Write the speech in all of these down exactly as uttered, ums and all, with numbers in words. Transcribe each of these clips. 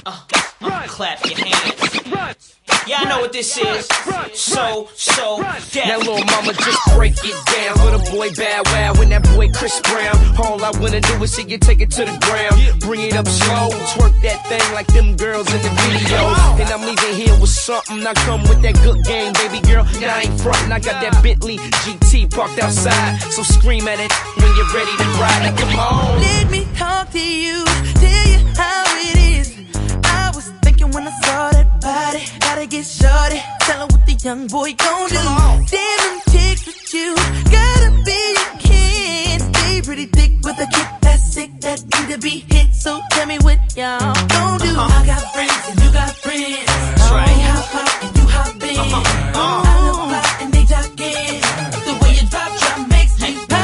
Uh, uh, clap your hands. Yeah, I know what this is. So, so, yeah. Now little mama just break it down. Little boy Bow Wow and that boy Chris Brown. All I wanna do is see you take it to the ground. Bring it up slow, twerk that thing like them girls in the videos. And I'm leaving here with something. I come with that good game, baby girl. Now I ain't frontin', I got that Bentley G T parked outside. So scream at it when you're ready to ride it. Come on. Let me talk to you, tell you how it is. I was thinking when I saw that body, gotta get shorty. Tell her what the young boy gon' do. Damn them chicks with you, gotta be a kid. Stay pretty thick with a kick that's sick, that need to be hit. So tell me what y'all gon' do. Uh-huh. I got friends and you got friends. That's right. They hop out and you hop in. Uh-huh. Uh-huh. I look fly and they jock in. The way you drop, drop makes me pop.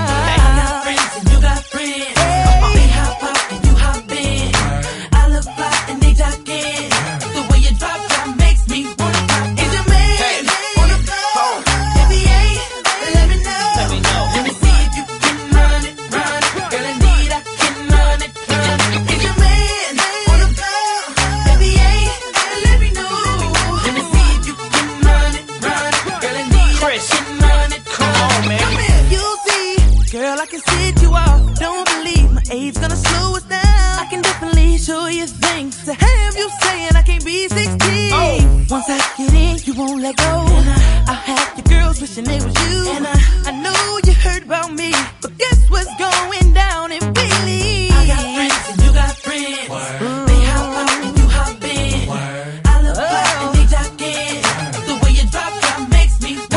I got friends and you got friends. They hop out and you hop in. I look fly and they jock in. The way you drop, drop makes me wanna pop. Is your man Hey. on the floor? If he ain't, let me know. Let me know. Let me see if you can run it, run it. Girl, indeed I can run it, run it. Is your man on the floor? If he ain't, let me know. Let me see if you can run it, run it. Girl, indeed Chris, I can run it. come on, man. You'll see, girl, I can set you off. Don't believe my age gonna slow us down. I can definitely show you things to have you saying I can't be sixteen. Oh. Once I get in, you won't let go. And I, I'll have your girls wishing they was you. And I, I know you heard about me, but guess what's going down in Philly? I got friends and you got friends. Word. They hop out and you hop in. Word. I look fly and they jock in. The way you drop, drop makes me pop.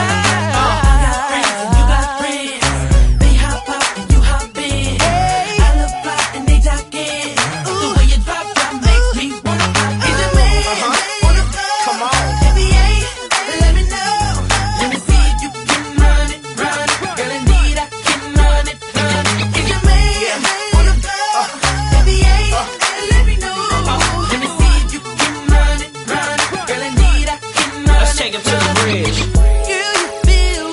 I got friends and you got friends. They hop out and you hop in. I look fly and they jock in. The way you drop, drop makes me wanna pop. Is your man on the floor? Come on. If he ain't, let me know. Let me see if you can run it, run it. Girl, indeed I can run it, run it. Is your man on the floor? If he ain't, let me know. Let me see if you can run it, run it. Girl, indeed I can run it. Let's take him to the bridge. Girl, you feel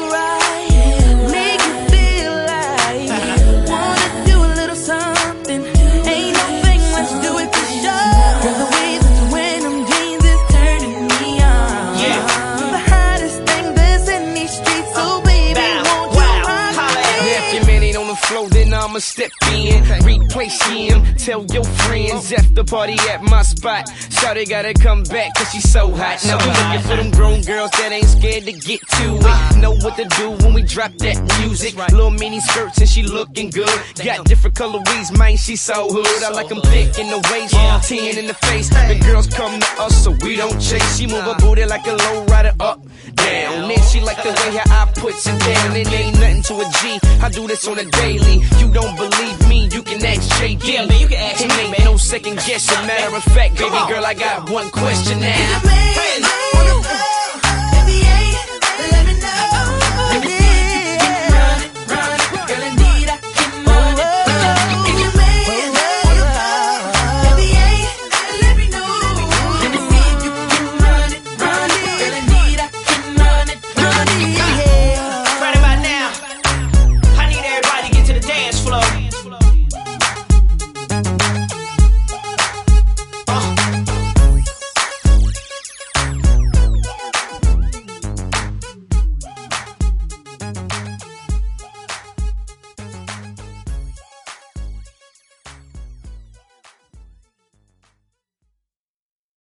right, make you feel like wanna do a little something. Ain't no thing, let's do it for sure. Girl, the way that you wear them jeans is turning me on. Yeah. The hottest thing that's in these streets, so baby, Bow, won't you wow, rock holla at me? If your man ain't on the floor, then I'ma step in, replace him. Tell your friends after party at my spot. Shawty gotta come back cause she's so hot. Now we looking for them grown girls that ain't scared to get to it. Know what to do when we drop that music. Little mini skirts and she looking good. Got different colories, man, she so hood. I like them thick in the waist, ten in the face. The girls come to us so we don't chase. She move her booty like a low rider up, down. Then she like the way her eye puts it down. It ain't nothing to a G, I do this on a daily. You don't believe me, you can ask J D. Yeah, man, you can ask It me, ain't man. no second guessing. Matter of fact, baby girl, I got one question now. Is your man